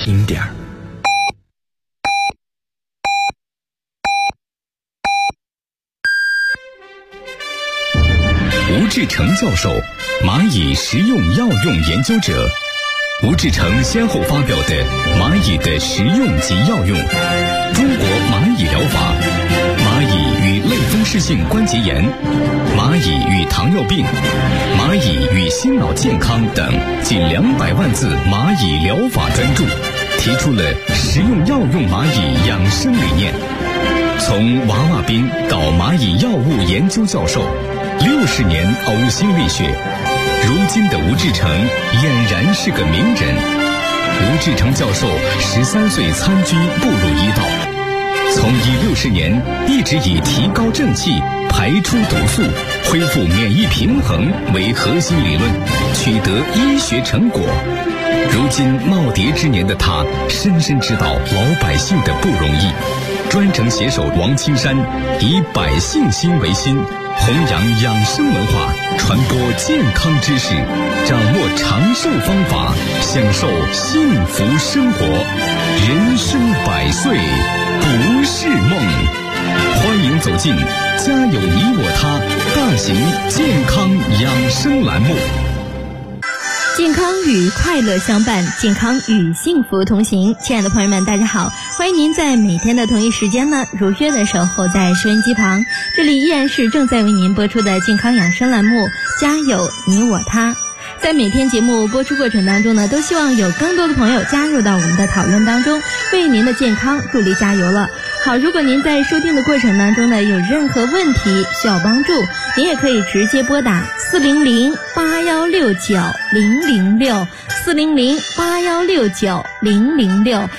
音点儿。 吴志成教授，蚂蚁食用药用研究者。吴志成先后发表的《蚂蚁的食用及药用》、《中国蚂蚁疗法》、《蚂蚁与类风湿性关节炎》、《蚂蚁与糖尿病》、《蚂蚁与心脑健康》等近200万字蚂蚁疗法专著，提出了食用药用蚂蚁养生理念。从娃娃兵到蚂蚁药物研究教授，60年呕心沥血，如今的吴志成俨然是个名人。吴志成教授13岁参军步入医道，从医60年一直以提高正气、排出毒素、恢复免疫平衡为核心理论，取得医学成果。如今耄耋之年的他，深深知道老百姓的不容易，专程携手王青山，以百姓心为心，弘扬养生文化，传播健康知识，掌握长寿方法，享受幸福生活。人生100岁不是梦。欢迎走进家有你我他大型健康养生栏目。 健康与快乐相伴，健康与幸福同行。亲爱的朋友们，大家好，欢迎您在每天的同一时间呢，如约的守候在收音机旁。这里依然是正在为您播出的健康养生栏目，家有你我他。在每天节目播出过程当中呢，都希望有更多的朋友加入到我们的讨论当中，为您的健康助力加油了。好，如果您在收听的过程当中呢，有任何问题需要帮助，您也可以直接拨打400-8169-006 400-8169-006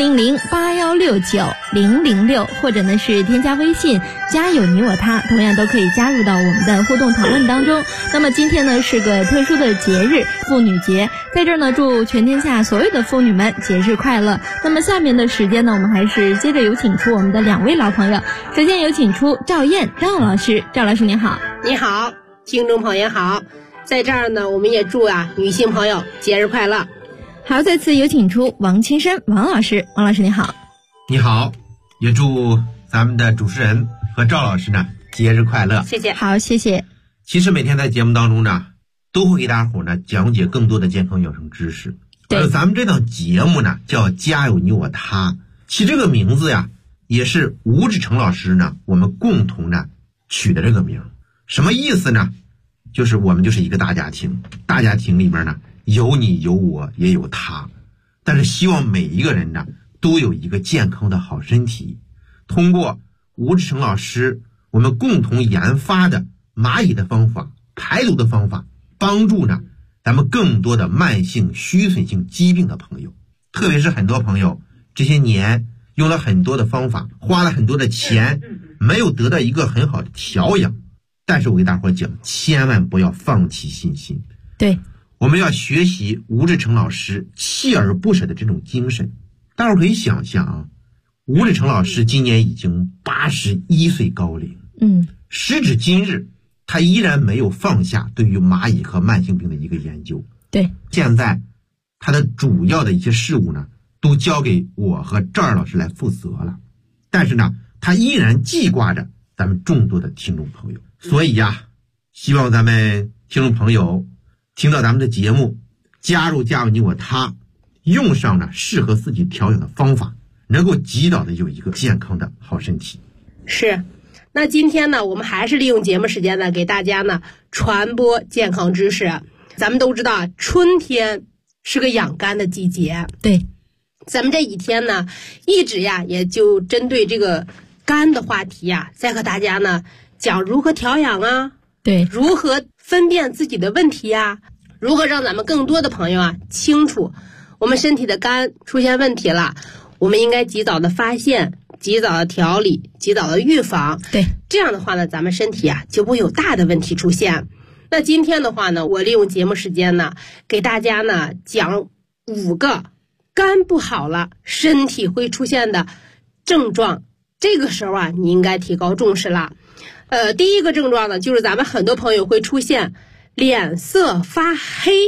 400-8169-006，或者呢是添加微信家有你我他，同样都可以加入到我们的互动讨论当中。那么今天呢是个特殊的节日，妇女节，在这儿呢祝全天下所有的妇女们节日快乐。那么下面的时间呢，我们还是接着有请出我们的2位老朋友。首先有请出赵燕赵老师。赵老师您好。 你好，听众朋友好。在这儿呢，我们也祝女性朋友节日快乐。 好，再次有请出王青山王老师。王老师你好。 你好，也祝咱们的主持人和赵老师呢节日快乐。 谢谢。 好，谢谢。 其实每天在节目当中呢，都会给大伙呢讲解更多的健康养生知识。咱们这档节目呢叫家有你我他，其这个名字呀也是吴志成老师呢我们共同呢取的这个名。什么意思呢？就是我们就是一个大家庭，大家庭里面呢有你有我也有他，但是希望每一个人呢都有一个健康的好身体。通过吴志成老师我们共同研发的蚂蚁的方法、排毒的方法，帮助呢咱们更多的慢性虚损性疾病的朋友。特别是很多朋友这些年用了很多的方法，花了很多的钱，没有得到一个很好的调养。但是我给大伙讲，千万不要放弃信心。 对， 我们要学习吴志成老师锲而不舍的这种精神。大伙可以想象啊，吴志成老师今年已经81岁高龄，时至今日他依然没有放下对于蚂蚁和慢性病的一个研究。 对， 现在他的主要的一些事务呢都交给我和赵二老师来负责了，但是呢他依然记挂着咱们众多的听众朋友。所以希望咱们听众朋友听到咱们的节目，加入家有你我他，用上呢适合自己调养的方法，能够及早的有一个健康的好身体。 是，那今天呢我们还是利用节目时间呢给大家呢传播健康知识。咱们都知道春天是个养肝的季节， 对， 咱们这几天呢一直也就针对这个肝的话题再和大家呢讲如何调养对， 如何分辨自己的问题如何让咱们更多的朋友清楚我们身体的肝出现问题了，我们应该及早的发现，及早的调理，及早的预防。 对， 这样的话呢，咱们身体就不会有大的问题出现。那今天的话呢，我利用节目时间呢，给大家呢讲5个肝不好了身体会出现的症状。这个时候你应该提高重视了。第一个症状呢，就是咱们很多朋友会出现脸色发黑，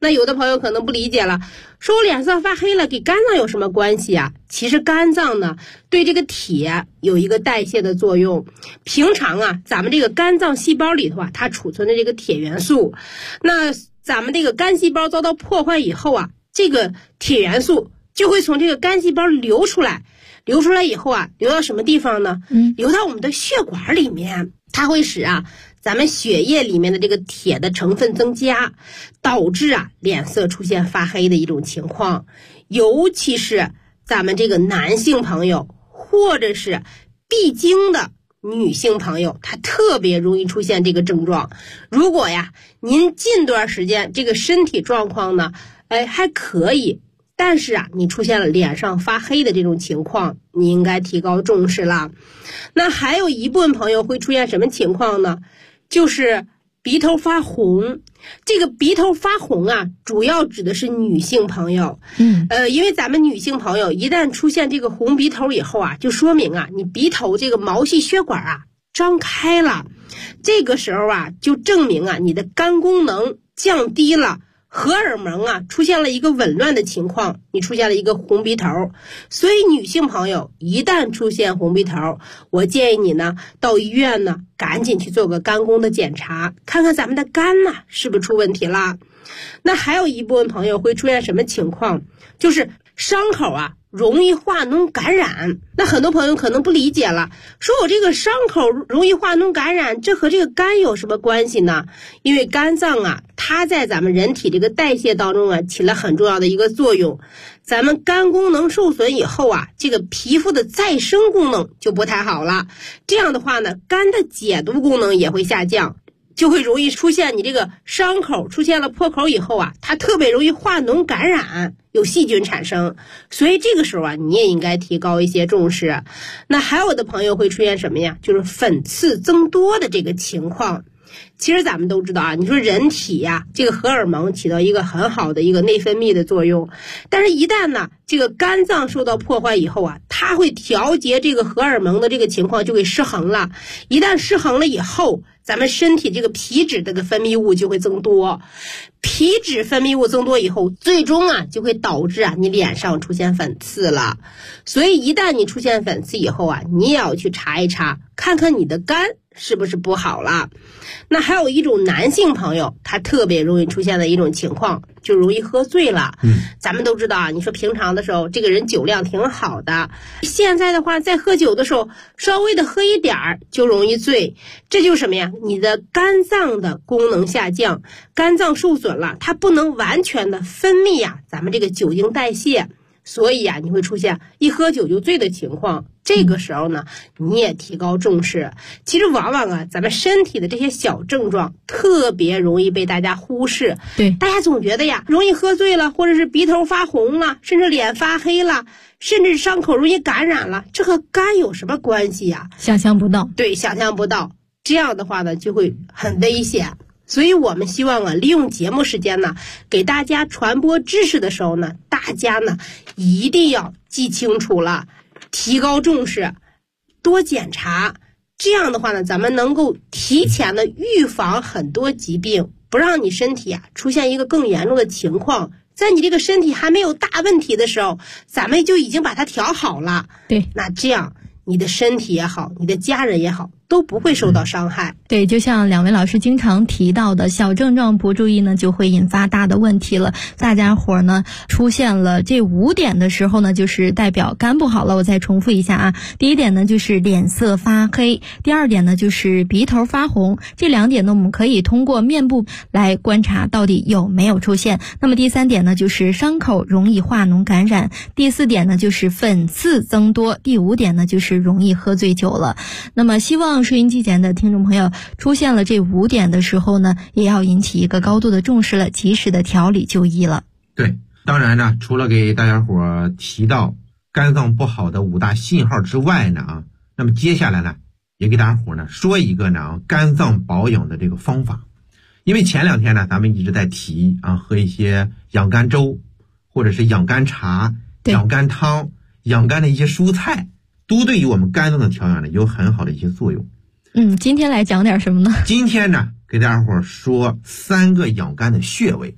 那有的朋友可能不理解了，说我脸色发黑了，给肝脏有什么关系啊？其实肝脏呢，对这个铁有一个代谢的作用。平常啊，咱们这个肝脏细胞里头啊，它储存的这个铁元素，那咱们这个肝细胞遭到破坏以后啊，这个铁元素就会从这个肝细胞流出来以后啊，流到什么地方呢？流到我们的血管里面，它会使啊咱们血液里面的这个铁的成分增加，导致啊脸色出现发黑的一种情况。尤其是咱们这个男性朋友或者是闭经的女性朋友，她特别容易出现这个症状。如果呀您近段时间这个身体状况呢还可以，但是啊你出现了脸上发黑的这种情况，你应该提高重视了。那还有一部分朋友会出现什么情况呢？就是鼻头发红。这个鼻头发红啊，主要指的是女性朋友。因为咱们女性朋友一旦出现这个红鼻头以后啊，就说明啊你鼻头这个毛细血管啊张开了，这个时候啊就证明啊你的肝功能降低了，荷尔蒙啊出现了一个紊乱的情况，你出现了一个红鼻头。所以女性朋友一旦出现红鼻头，我建议你呢到医院呢赶紧去做个肝功的检查，看看咱们的肝呢是不是出问题了。那还有一部分朋友会出现什么情况，就是伤口啊容易化脓感染。那很多朋友可能不理解了，说我这个伤口容易化脓感染，这和这个肝有什么关系呢？因为肝脏啊，它在咱们人体这个代谢当中啊起了很重要的一个作用。咱们肝功能受损以后啊，这个皮肤的再生功能就不太好了。这样的话呢，肝的解毒功能也会下降，就会容易出现你这个伤口出现了破口以后啊，它特别容易化脓感染，有细菌产生。所以这个时候啊，你也应该提高一些重视。那还有的朋友会出现什么呀？就是粉刺增多的这个情况。其实咱们都知道啊，你说人体呀，这个荷尔蒙起到一个很好的一个内分泌的作用，但是一旦呢这个肝脏受到破坏以后啊，它会调节这个荷尔蒙的这个情况就给失衡了。一旦失衡了以后，咱们身体这个皮脂这个分泌物就会增多，皮脂分泌物增多以后，最终啊就会导致啊你脸上出现粉刺了。所以一旦你出现粉刺以后啊，你也要去查一查，看看你的肝是不是不好了。那还有一种男性朋友，他特别容易出现的一种情况，就容易喝醉了。咱们都知道啊，你说平常的时候这个人酒量挺好的，现在的话在喝酒的时候稍微的喝一点儿就容易醉。这就是什么呀？你的肝脏的功能下降，肝脏受损了，它不能完全的分泌啊咱们这个酒精代谢，所以啊你会出现一喝酒就醉的情况。这个时候呢，你也提高重视。其实往往啊，咱们身体的这些小症状特别容易被大家忽视。 对， 大家总觉得呀，容易喝醉了，或者是鼻头发红了，甚至脸发黑了，甚至伤口容易感染了，这和肝有什么关系呀？ 想象不到。 对，想象不到。这样的话呢，就会很危险。所以我们希望啊，利用节目时间呢，给大家传播知识的时候呢，大家呢一定要记清楚了，提高重视，多检查。这样的话呢，咱们能够提前的预防很多疾病，不让你身体啊出现一个更严重的情况。在你这个身体还没有大问题的时候，咱们就已经把它调好了。 对， 那这样你的身体也好，你的家人也好，都不会受到伤害。 对，就像两位老师经常提到的，小症状不注意呢，就会引发大的问题了。大家伙呢出现了这5点的时候呢，就是代表肝不好了。我再重复一下啊，第一点呢就是脸色发黑，第二点呢就是鼻头发红。这2点呢，我们可以通过面部来观察到底有没有出现。那么第3点呢，就是伤口容易化脓感染。第4点呢，就是粉刺增多。第5点呢，就是容易喝醉酒了。那么希望收音机前的听众朋友出现了这5点的时候呢，也要引起一个高度的重视了，及时的调理就医了。 对，当然呢，除了给大家伙提到肝脏不好的5大信号之外呢那么接下来呢，也给大家伙呢说一个呢肝脏保养的这个方法。因为前2天呢，咱们一直在提喝一些养肝粥，或者是养肝茶、养肝汤、养肝的一些蔬菜，都对于我们肝脏的调养呢有很好的一些作用。 今天来讲点什么呢？ 今天呢，给大家伙说3个养肝的穴位。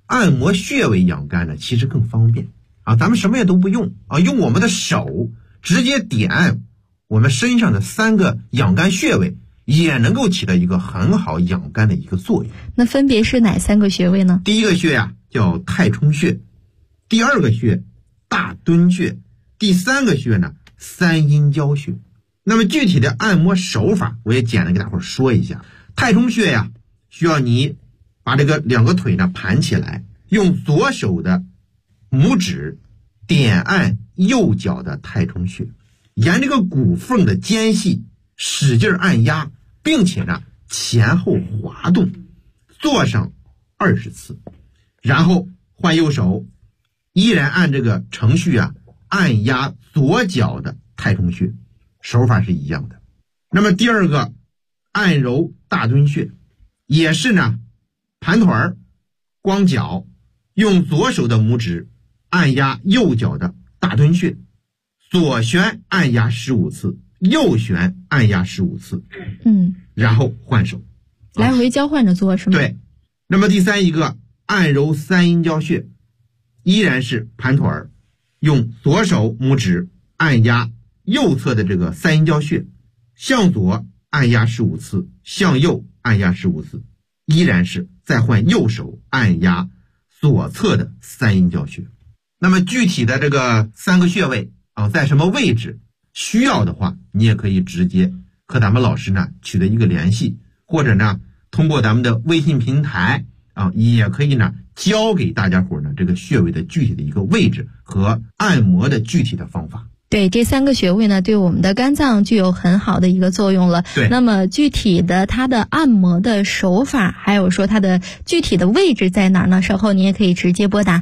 按摩穴位养肝呢，其实更方便啊。咱们什么也都不用啊，用我们的手直接点按我们身上的3个养肝穴位，也能够起到一个很好养肝的一个作用。 那分别是哪3个穴位呢？ 第一个穴呀，叫太冲穴，第2个穴大敦穴，第3个穴呢三阴交穴。那么具体的按摩手法我也简单给大伙说一下。太冲穴呀，需要你把这个2个腿呢盘起来，用左手的拇指点按右脚的太冲穴，沿这个骨缝的间隙使劲按压，并且呢前后滑动，做上20次，然后换右手依然按这个程序啊按压左脚的太冲穴，手法是一样的。那么第2个按揉大敦穴，也是呢盘腿儿光脚，用左手的拇指按压右脚的大敦穴，左旋按压15次，右旋按压15次，然后换手， 来回交换着做是吗？ 对。那么第3个按揉三阴交穴，依然是盘腿儿，用左手拇指按压右侧的这个三阴交穴，向左按压15次，向右按压15次，依然是再换右手按压左侧的三阴交穴。那么具体的这个3个穴位啊，在什么位置，需要的话你也可以直接和咱们老师呢取得一个联系，或者呢通过咱们的微信平台啊，也可以呢教给大家伙呢这个穴位的具体的一个位置和按摩的具体的方法。 对，这3个穴位呢，对我们的肝脏具有很好的一个作用了。 对， 那么具体的它的按摩的手法，还有说它的具体的位置在哪儿呢？稍后你也可以直接拨打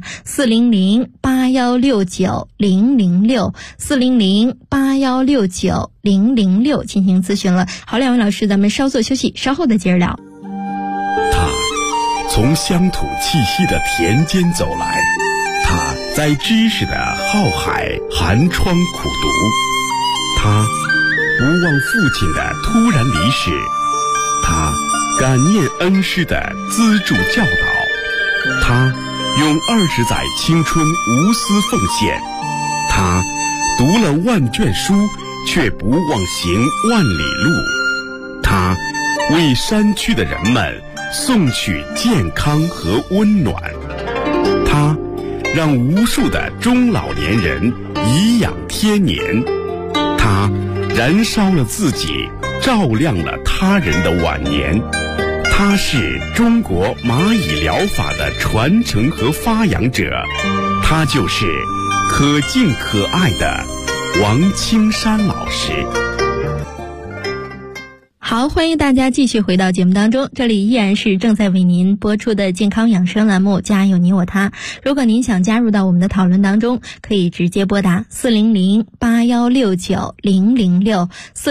400-8169-006 400-8169-006进行咨询了。好，两位老师，咱们稍作休息，稍后再接着聊。 他从乡土气息的田间走来，他在知识的浩海寒窗苦读，他不忘父亲的突然离世，他感念恩师的资助教导，他用20载青春无私奉献，他读了万卷书却不忘行万里路，他为山区的人们送去健康和温暖，他让无数的中老年人颐养天年，他燃烧了自己，照亮了他人的晚年，他是中国蚂蚁疗法的传承和发扬者，他就是可敬可爱的王青山老师。 好，欢迎大家继续回到节目当中，这里依然是正在为您播出的健康养生栏目家有你我他。如果您想加入到我们的讨论当中，可以直接拨打400-8169-006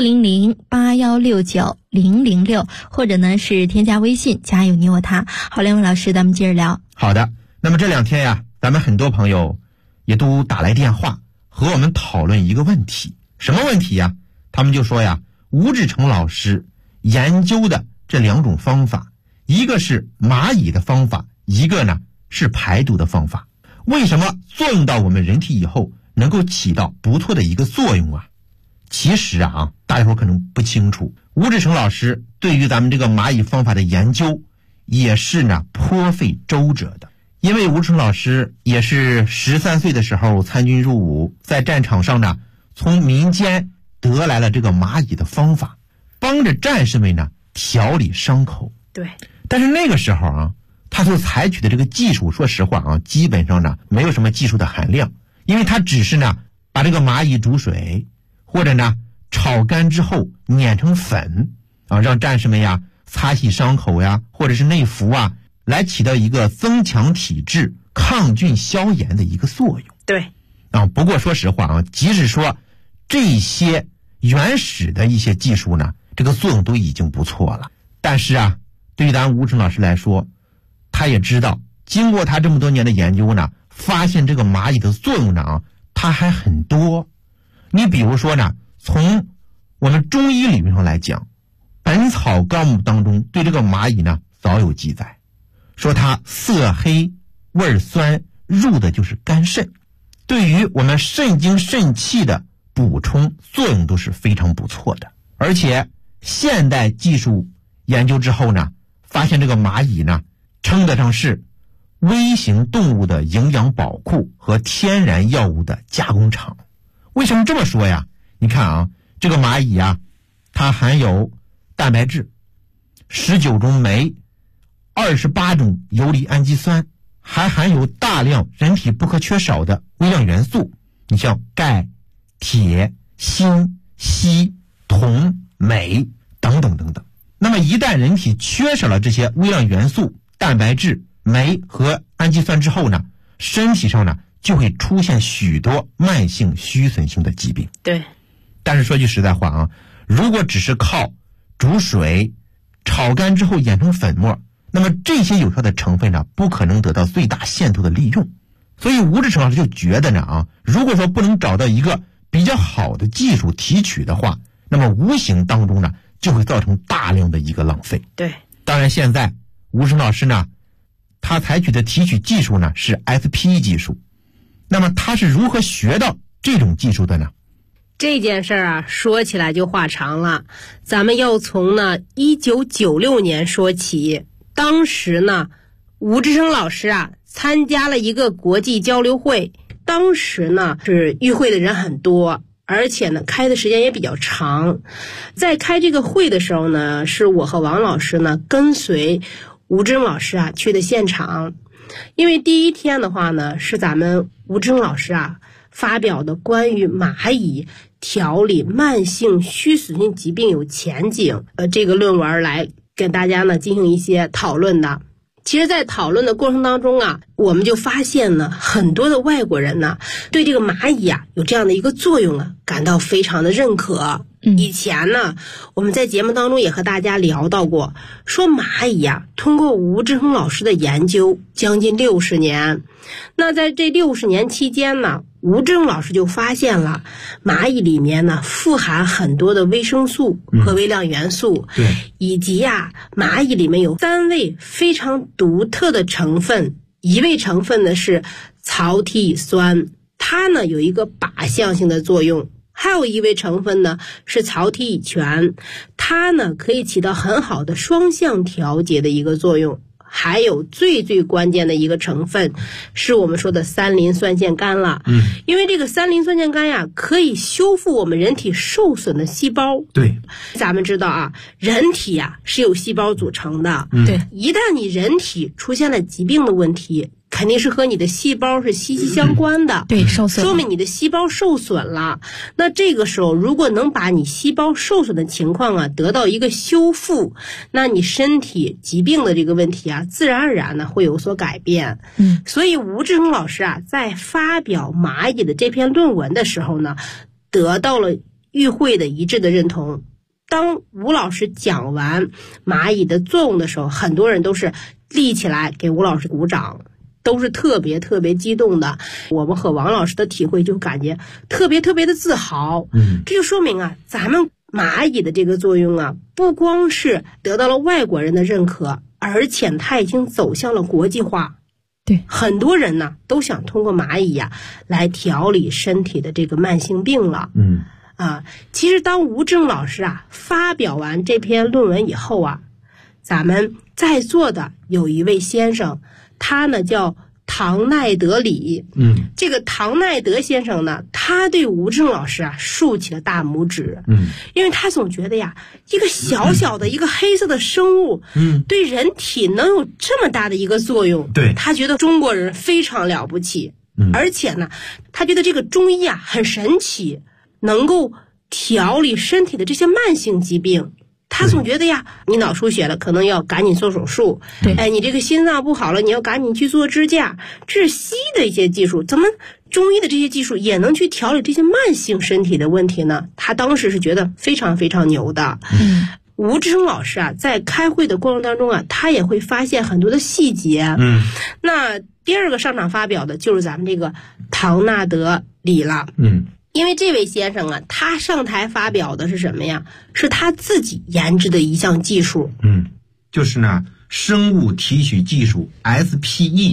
400-8169-006，或者呢是添加微信家有你我他。好，两位老师，咱们接着聊。 好的，那么这2天呀，咱们很多朋友也都打来电话和我们讨论一个问题。什么问题呀？他们就说呀，吴志成老师研究的这2种方法，一个是蚂蚁的方法，一个呢是排毒的方法，为什么作用到我们人体以后能够起到不错的一个作用啊？其实啊，大家伙可能不清楚，吴志成老师对于咱们这个蚂蚁方法的研究也是呢颇费周折的。因为吴志成老师也是13岁的时候参军入伍，在战场上呢从民间得来了这个蚂蚁的方法，帮着战士们呢调理伤口。 对， 但是那个时候啊，他所采取的这个技术，说实话啊，基本上呢没有什么技术的含量，因为他只是呢把这个蚂蚁煮水，或者呢炒干之后碾成粉啊，让战士们呀擦洗伤口呀，或者是内服啊，来起到一个增强体质、抗菌消炎的一个作用。 对啊，不过说实话啊，即使说这些原始的一些技术呢，这个作用都已经不错了，但是啊，对于咱吴成老师来说，他也知道，经过他这么多年的研究呢，发现这个蚂蚁的作用呢它还很多。你比如说呢，从我们中医理论上来讲，《本草纲目》当中对这个蚂蚁呢早有记载，说它色黑味酸，入的就是肝肾，对于我们肾精肾气的补充作用都是非常不错的。而且现代技术研究之后呢，发现这个蚂蚁呢称得上是微型动物的营养宝库和天然药物的加工厂。为什么这么说呀？你看啊，这个蚂蚁啊，它含有蛋白质、19种酶、28种游离氨基酸，还含有大量人体不可缺少的微量元素，你像钙、铁、锌、硒、铜、镁等等等等。那么一旦人体缺少了这些微量元素、蛋白质、酶和氨基酸之后呢，身体上呢就会出现许多慢性虚损性的疾病。 对。 但是说句实在话啊，如果只是靠煮水炒干之后研成粉末，那么这些有效的成分呢不可能得到最大限度的利用。所以吴志成老师就觉得呢啊，如果说不能找到一个比较好的技术提取的话，那么无形当中呢就会造成大量的一个浪费。 对。 当然现在吴志成老师呢，他采取的提取技术呢是 SPE 技术。那么他是如何学到这种技术的呢？ 这件事啊，说起来就话长了。咱们要从呢1996年说起。当时呢，吴志成老师啊参加了一个国际交流会。当时呢是与会的人很多，而且呢开的时间也比较长。在开这个会的时候呢，是我和王老师呢跟随吴志成老师啊去的现场。因为第一天的话呢，是咱们吴志成老师啊发表的关于蚂蚁调理慢性虚损性疾病有前景这个论文来跟大家呢进行一些讨论的。其实在讨论的过程当中啊，我们就发现呢，很多的外国人呢对这个蚂蚁啊有这样的一个作用啊感到非常的认可。以前呢我们在节目当中也和大家聊到过，说蚂蚁啊通过吴志成老师的研究将近60年。那在这60年期间呢，吴志成老师就发现了蚂蚁里面呢富含很多的维生素和微量元素， 对， 以及蚂蚁里面有3位非常独特的成分。一位成分呢是草体乙酸，它呢有一个靶向性的作用。还有一位成分呢是草体乙醛，它呢可以起到很好的双向调节的一个作用。还有最关键的一个成分是我们说的3磷酸腺苷了。因为这个3磷酸腺苷呀可以修复我们人体受损的细胞。 对， 咱们知道啊，人体呀是由细胞组成的。 对， 一旦你人体出现了疾病的问题，肯定是和你的细胞是息息相关的。 对，受损， 说明你的细胞受损了。那这个时候如果能把你细胞受损的情况啊得到一个修复，那你身体疾病的这个问题啊自然而然呢会有所改变。所以吴志成老师啊在发表蚂蚁的这篇论文的时候呢，得到了与会的一致的认同。当吴老师讲完蚂蚁的作用的时候，很多人都是立起来给吴老师鼓掌，都是特别激动的。我们和王老师的体会就感觉特别的自豪。这就说明啊，咱们蚂蚁的这个作用啊，不光是得到了外国人的认可，而且它已经走向了国际化。 对， 很多人呢都想通过蚂蚁呀来调理身体的这个慢性病了。其实当吴志成老师啊发表完这篇论文以后啊，咱们在座的有一位先生，他呢叫唐奈德里。这个唐奈德先生呢，他对吴志成老师啊竖起了大拇指。因为他总觉得呀，一个小小的一个黑色的生物，对人体能有这么大的一个作用。 对， 他觉得中国人非常了不起。而且呢，他觉得这个中医啊很神奇，能够调理身体的这些慢性疾病。他总觉得呀，你脑出血了，可能要赶紧做手术。 对， 你这个心脏不好了，你要赶紧去做支架。这是西医的一些技术，怎么中医的这些技术也能去调理这些慢性身体的问题呢？他当时是觉得非常牛的。吴志成老师啊，在开会的过程当中啊，他也会发现很多的细节。那第二个上场发表的就是咱们这个唐纳德里了。因为这位先生啊，他上台发表的是什么呀？是他自己研制的一项技术。 就是呢，生物提取技术 SPE。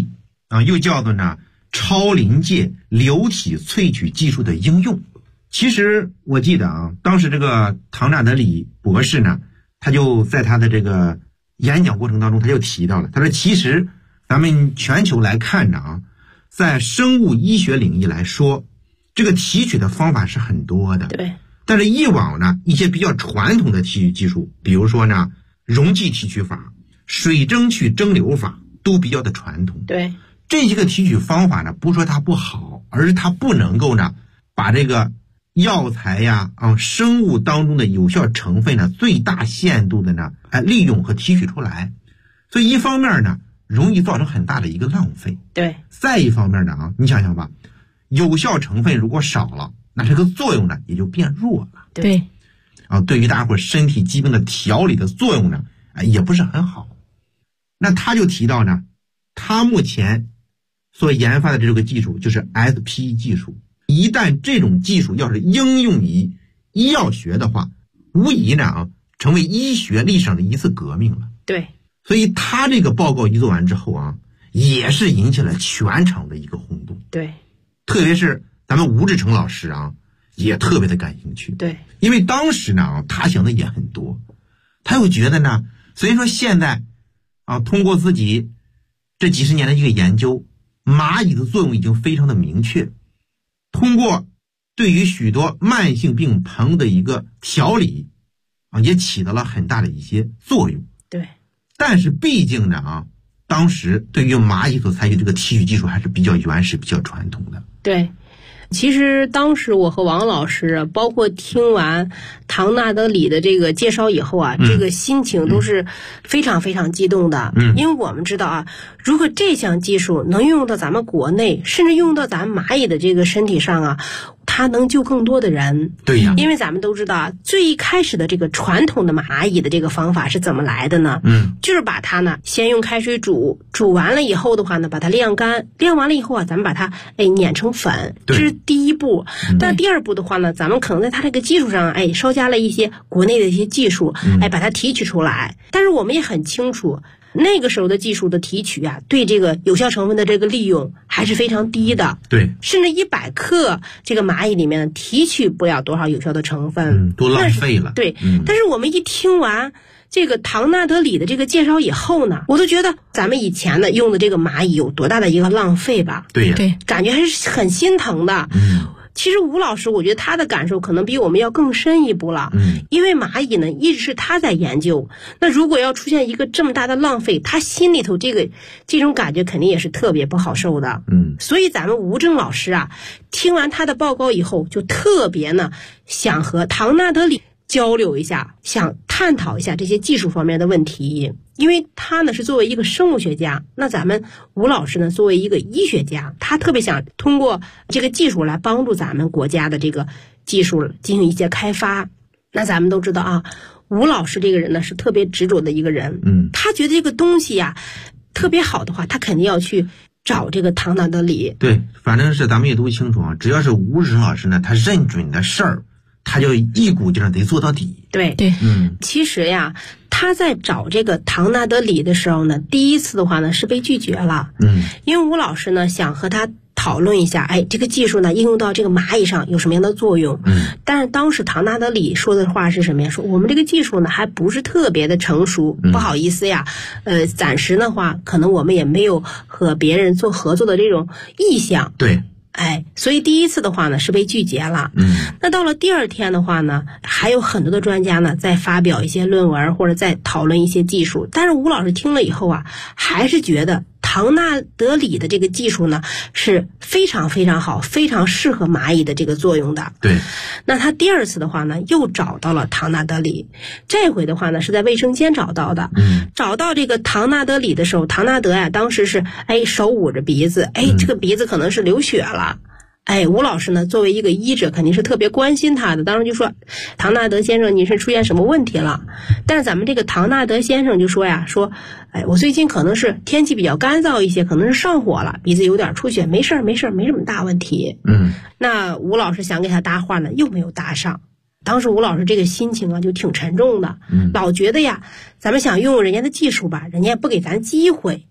又叫做呢超临界流体萃取技术的应用。其实我记得当时这个唐纳德里博士呢，他就在他的这个演讲过程当中，他就提到了，他说其实咱们全球来看呢在生物医学领域来说，这个提取的方法是很多的。 对。 但是以往呢，一些比较传统的提取技术，比如说呢溶剂提取法、水蒸去蒸馏法都比较的传统。 对。 这些个提取方法呢，不是说它不好，而是它不能够呢把这个药材呀生物当中的有效成分呢最大限度的呢利用和提取出来。所以一方面呢容易造成很大的一个浪费。 对。 再一方面呢你想想吧，有效成分如果少了，那这个作用呢也就变弱了。 对。 对于大伙身体疾病的调理的作用呢也不是很好。那他就提到呢，他目前所研发的这个技术就是 SPE 技术，一旦这种技术要是应用于医药学的话，无疑呢成为医学历史上的一次革命了。 对。 所以他这个报告一做完之后也是引起了全场的一个轰动。 对。 特别是咱们吴志成老师也特别的感兴趣。 对。 因为当时呢他想的也很多，他又觉得呢，所以说现在通过自己这几十年的一个研究，蚂蚁的作用已经非常的明确，通过对于许多慢性病朋友的一个调理也起到了很大的一些作用。 对。 但是毕竟呢当时对于蚂蚁所采取这个提取技术还是比较原始比较传统的。 对。其实当时我和王老师包括听完唐纳德里的这个介绍以后这个心情都是非常非常激动的。因为我们知道如果这项技术能用到咱们国内，甚至用到咱们蚂蚁的这个身体上它能救更多的人。 对呀。 因为咱们都知道最一开始的这个传统的蚂蚁的这个方法是怎么来的呢？就是把它呢先用开水煮完了以后的话呢，把它晾干，晾完了以后咱们把它碾成粉，这是第一步。但第二步的话呢，咱们可能在它这个基础上稍加了一些国内的一些技术，把它提取出来。但是我们也很清楚，那个时候的技术的提取对这个有效成分的这个利用还是非常低的。 对。 甚至100克这个蚂蚁里面提取不了多少有效的成分， 多浪费了。 对。但是我们一听完这个唐纳德里的这个介绍以后呢，我都觉得咱们以前的用的这个蚂蚁有多大的一个浪费吧。 对呀。 对。 感觉还是很心疼的。其实吴老师我觉得他的感受可能比我们要更深一步了。因为蚂蚁呢一直是他在研究，那如果要出现一个这么大的浪费，他心里头这种感觉肯定也是特别不好受的。所以咱们吴正老师听完他的报告以后，就特别呢想和唐纳德里交流一下，想探讨一下这些技术方面的问题。因为他呢是作为一个生物学家，那咱们吴老师呢作为一个医学家，他特别想通过这个技术来帮助咱们国家的这个技术进行一些开发。那咱们都知道吴老师这个人呢是特别执着的一个人。他觉得这个东西特别好的话，他肯定要去找这个唐纳德里。 对，反正是咱们也都清楚只要是吴志成老师呢，他认准的事儿，他就一股劲儿得做到底。 对。其实他在找这个唐纳德里的时候呢，第一次的话呢是被拒绝了。因为吴老师呢想和他讨论一下，这个技术呢应用到这个蚂蚁上有什么样的作用。但是当时唐纳德里说的话是什么呀？说我们这个技术呢还不是特别的成熟，不好意思暂时的话可能我们也没有和别人做合作的这种意向。 对。 所以第一次的话呢是被拒绝了。那到了第二天的话呢，还有很多的专家呢在发表一些论文或者在讨论一些技术，但是吴老师听了以后还是觉得唐纳德里的这个技术呢是非常非常好，非常适合蚂蚁的这个作用的。 对。 那他第二次的话呢又找到了唐纳德里，这回的话呢是在卫生间找到的。找到这个唐纳德里的时候，唐纳德当时是手捂着鼻子，这个鼻子可能是流血了。吴老师呢作为一个医者肯定是特别关心他的，当时就说唐纳德先生你是出现什么问题了。但是咱们这个唐纳德先生就说我最近可能是天气比较干燥一些，可能是上火了，鼻子有点出血，没事没什么大问题。那吴老师想给他搭话呢又没有搭上。当时吴老师这个心情就挺沉重的。老觉得咱们想用人家的技术吧，人家不给咱机会，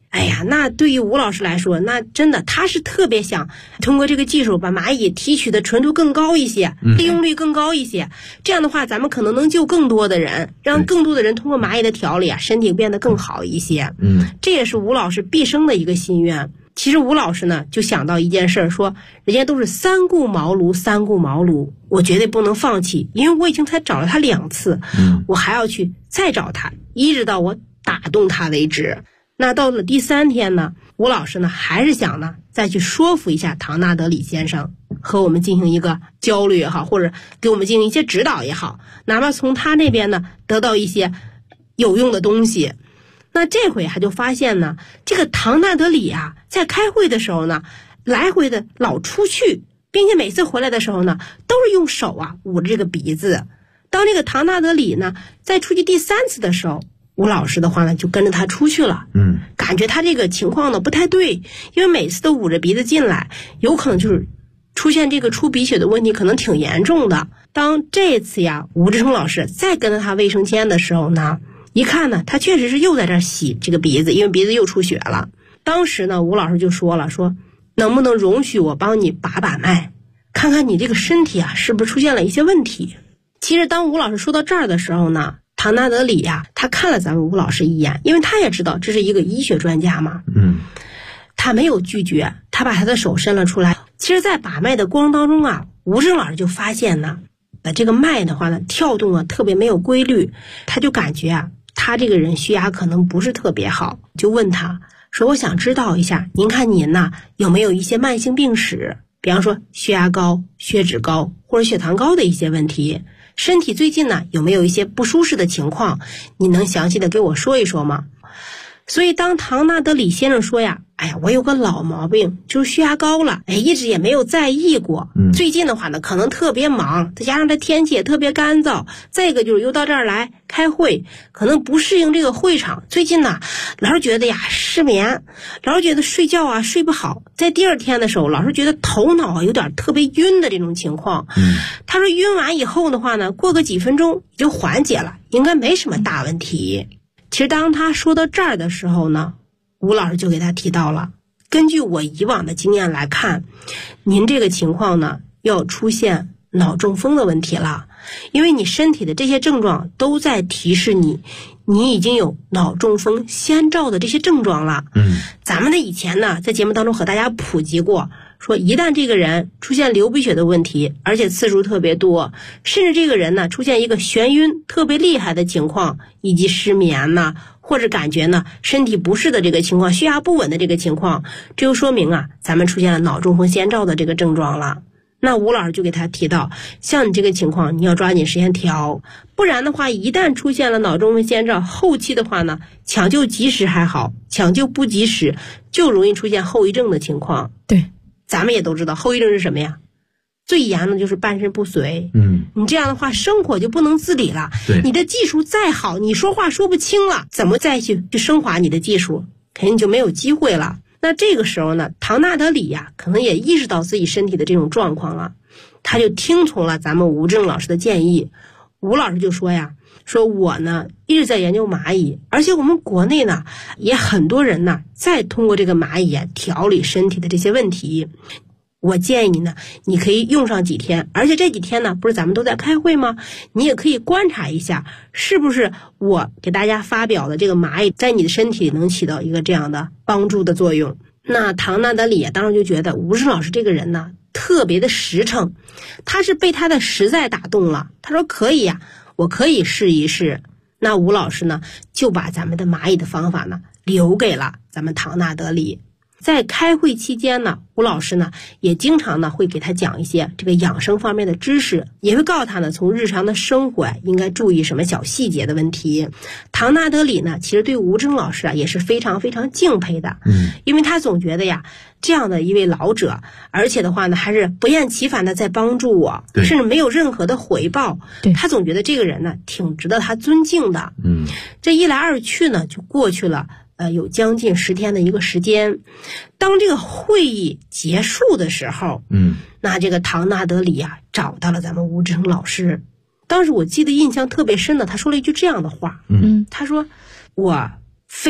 哎呀，那对于吴老师来说，那真的他是特别想通过这个技术把蚂蚁提取的纯度更高一些，利用率更高一些。这样的话，咱们可能能救更多的人，让更多的人通过蚂蚁的调理啊，身体变得更好一些。这也是吴老师毕生的一个心愿。其实吴老师呢，就想到一件事，说人家都是三顾茅庐，我绝对不能放弃，因为我已经才找了他2次，我还要去再找他，一直到我打动他为止。那到了第3天呢，吴老师呢还是想呢再去说服一下唐纳德里先生，和我们进行一个交流也好，或者给我们进行一些指导也好，哪怕从他那边呢得到一些有用的东西。那这回他就发现呢，这个唐纳德里啊，在开会的时候呢，来回的老出去，并且每次回来的时候呢，都是用手啊捂着这个鼻子。当这个唐纳德里呢再出去第3次的时候，吴老师的话呢就跟着他出去了，感觉他这个情况呢不太对，因为每次都捂着鼻子进来，有可能就是出现这个出鼻血的问题，可能挺严重的。当这次呀，吴志成老师再跟着他卫生间的时候呢，一看呢，他确实是又在这儿洗这个鼻子，因为鼻子又出血了。当时呢，吴老师就说了，说能不能容许我帮你把把脉，看看你这个身体啊是不是出现了一些问题。其实当吴老师说到这儿的时候呢，唐纳德里呀，他看了咱们吴老师一眼，因为他也知道这是一个医学专家嘛，他没有拒绝，他把他的手伸了出来。其实在把脉的过程当中啊，吴正老师就发现呢，这个脉的话呢跳动啊特别没有规律，他就感觉啊他这个人血压可能不是特别好，就问他说，我想知道一下，您看您呢有没有一些慢性病史，比方说血压高、血脂高或者血糖高的一些问题，身体最近呢有没有一些不舒适的情况，你能详细的给我说一说吗？所以当唐纳德里先生说呀，哎呀，我有个老毛病，就是血压高了，一直也没有在意过，最近的话呢可能特别忙，再加上这天气也特别干燥，再一个就是又到这儿来开会，可能不适应这个会场，最近呢老是觉得呀失眠，老是觉得睡觉啊睡不好，在第2天的时候老是觉得头脑啊有点特别晕的这种情况。他说晕完以后的话呢，过个几分钟就缓解了，应该没什么大问题。其实当他说到这儿的时候呢，吴老师就给他提到了，根据我以往的经验来看，您这个情况呢要出现脑中风的问题了，因为你身体的这些症状都在提示你已经有脑中风先兆的这些症状了。咱们的以前呢在节目当中和大家普及过，说一旦这个人出现流鼻血的问题，而且次数特别多，甚至这个人呢出现一个眩晕特别厉害的情况，以及失眠呢，或者感觉呢身体不适的这个情况，血压不稳的这个情况，这就说明啊咱们出现了脑中风先兆的这个症状了。那吴老师就给他提到，像你这个情况你要抓紧时间调，不然的话一旦出现了脑中风先兆，后期的话呢抢救及时还好，抢救不及时就容易出现后遗症的情况。 对， 咱们也都知道后遗症是什么呀，最严的就是半身不遂。你这样的话生活就不能自理了，你的技术再好，你说话说不清了，怎么再去升华你的技术，肯定就没有机会了。那这个时候呢，唐纳德里呀可能也意识到自己身体的这种状况了，他就听从了咱们吴正老师的建议。吴老师就说呀，说我呢一直在研究蚂蚁，而且我们国内呢也很多人呢在通过这个蚂蚁调理身体的这些问题，我建议你呢，你可以用上几天，而且这几天呢不是咱们都在开会吗，你也可以观察一下是不是我给大家发表的这个蚂蚁在你的身体里能起到一个这样的帮助的作用。那唐纳德里当时就觉得吴正老师这个人呢特别的实诚，他是被他的实在打动了，他说可以呀，我可以试一试。那吴老师呢就把咱们的蚂蚁的方法呢留给了咱们唐纳德里。在开会期间呢，吴老师呢也经常呢会给他讲一些这个养生方面的知识，也会告诉他呢从日常的生活应该注意什么小细节的问题。唐纳德里呢其实对吴正老师也是非常非常敬佩的，因为他总觉得呀这样的一位老者，而且的话呢还是不厌其烦的在帮助我，甚至没有任何的回报，他总觉得这个人呢挺值得他尊敬的。这一来二去呢就过去了有将近10天的一个时间。当这个会议结束的时候，那这个唐纳德里找到了咱们吴志成老师。当时我记得印象特别深的，他说了一句这样的话，他说我